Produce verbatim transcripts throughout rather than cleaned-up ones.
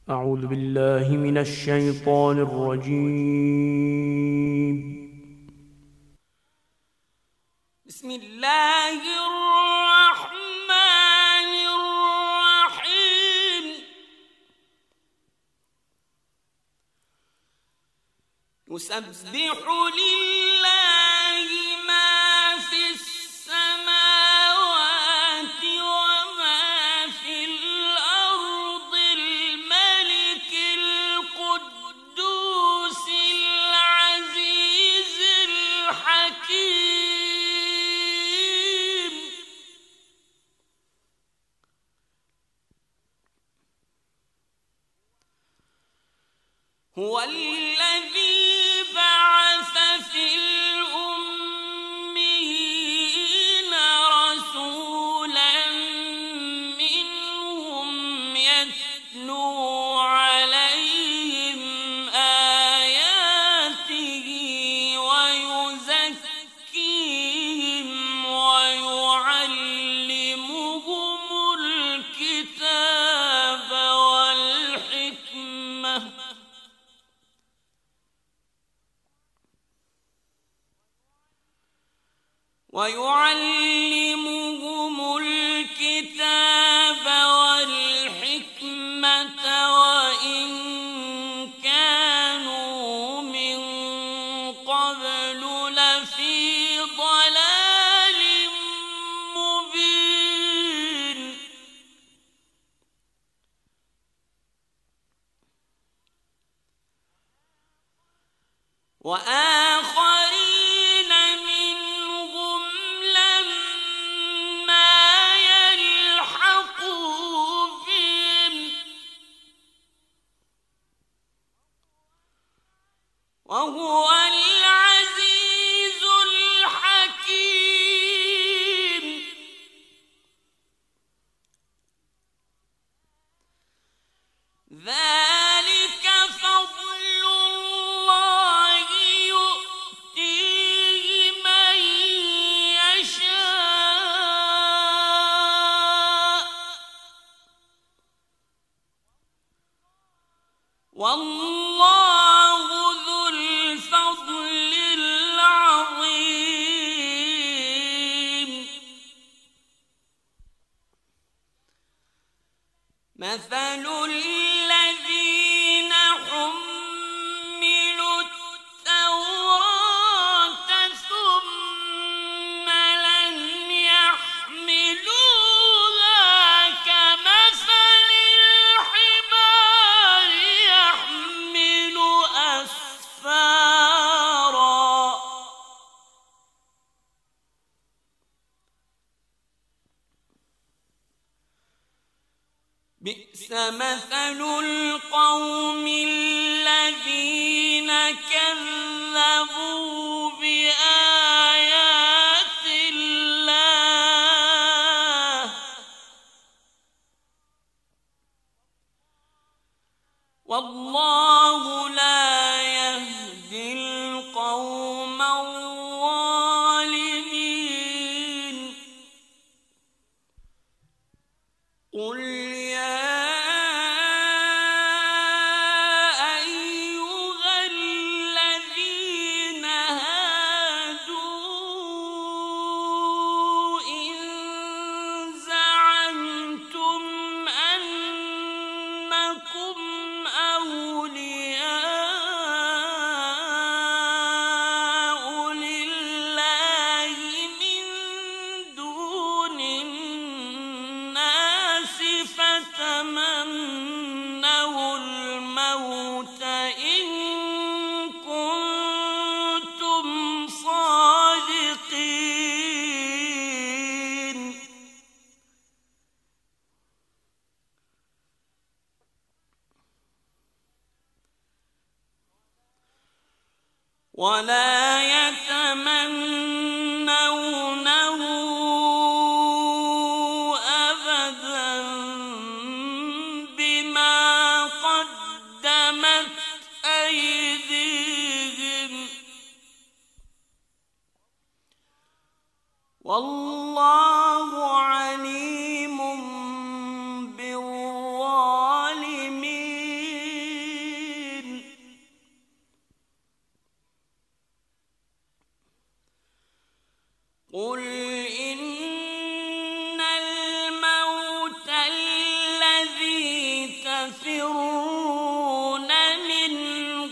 أعوذ بالله من الشيطان الرجيم. بسم الله الرحمن الرحيم. يسبح لله ما في السماوات وما في الأرض، الملك القدوس العزيز الحكيم. هو الذي بعث في الأميين رسولا منهم يتلو عليهم آياته ويزكيهم ويعلمهم الكتاب والحكمة ويعلمهم الكتاب والحكمة وإن كانوا من قبل لفي ضلال مبين. وآخرين منهم لما يلحقوا بهم وهو العزيز الحكيم. ذلك فضل الله يؤتيه من يشاء والله ذو الفضل العظيم. مثل الذين حملوا التوراة ثم لم يحملوها كمثل الحمار يحمل أسفارا بئس مثل القوم الذين كذبوا بآيات الله والله لا يهدي القوم الظالمين. قل يا أيها الذين هادوا إن زعمتم أنكم أولياء لله من دون الناس فتمنوا الموت إن كنتم صادقين. ولا يتمنونه أبدا بما قدمت أيديهم والله عليم بالظالمين. تفرون منه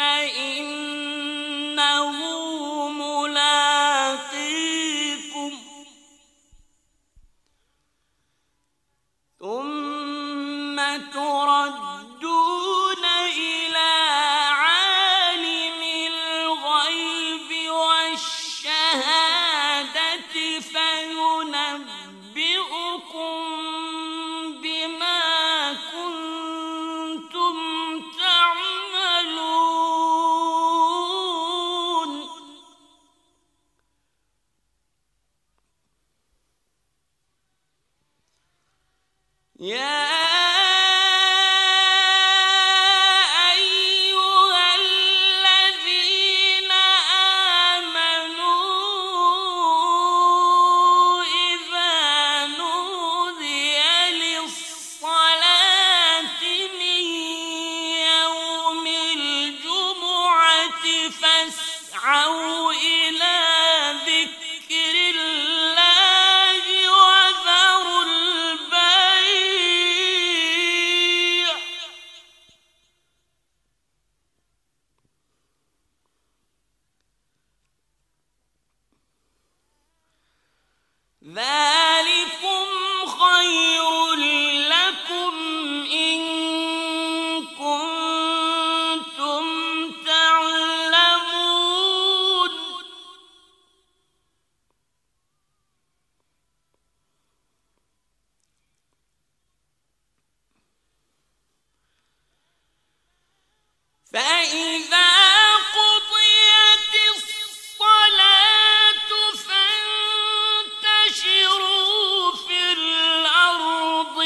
فإنه ملاقيكم ثم تردون إلى عالم الغيب والشهادة فينبئكم بما كنتم تعملون يا فاسعوا إلى ذكر الله وذروا البيع ذلكم خير لكم إن كنتم تعلمون فإذا قضيت الصلاة فانتشروا في الأرض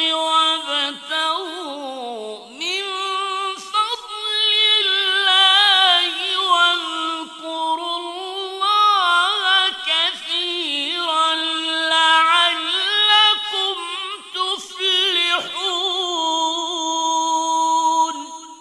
وابتغوا من فضل الله واذكروا الله كثيرا لعلكم تفلحون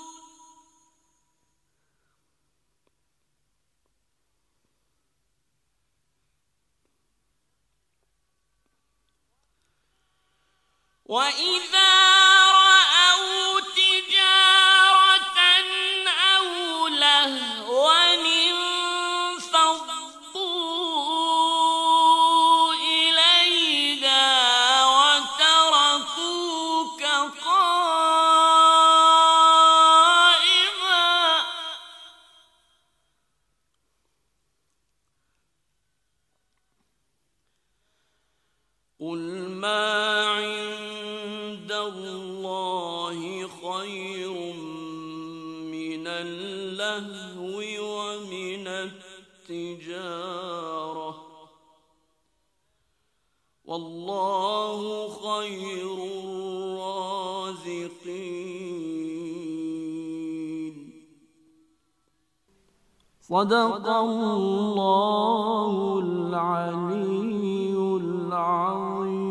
وإذا رأوا تجارة أو لهوا انفضوا إليها وتركوك قائما قل ما عند الله خير من اللهو ومن التجارة والله خير الرازقين. صدق الله العلي العظيم.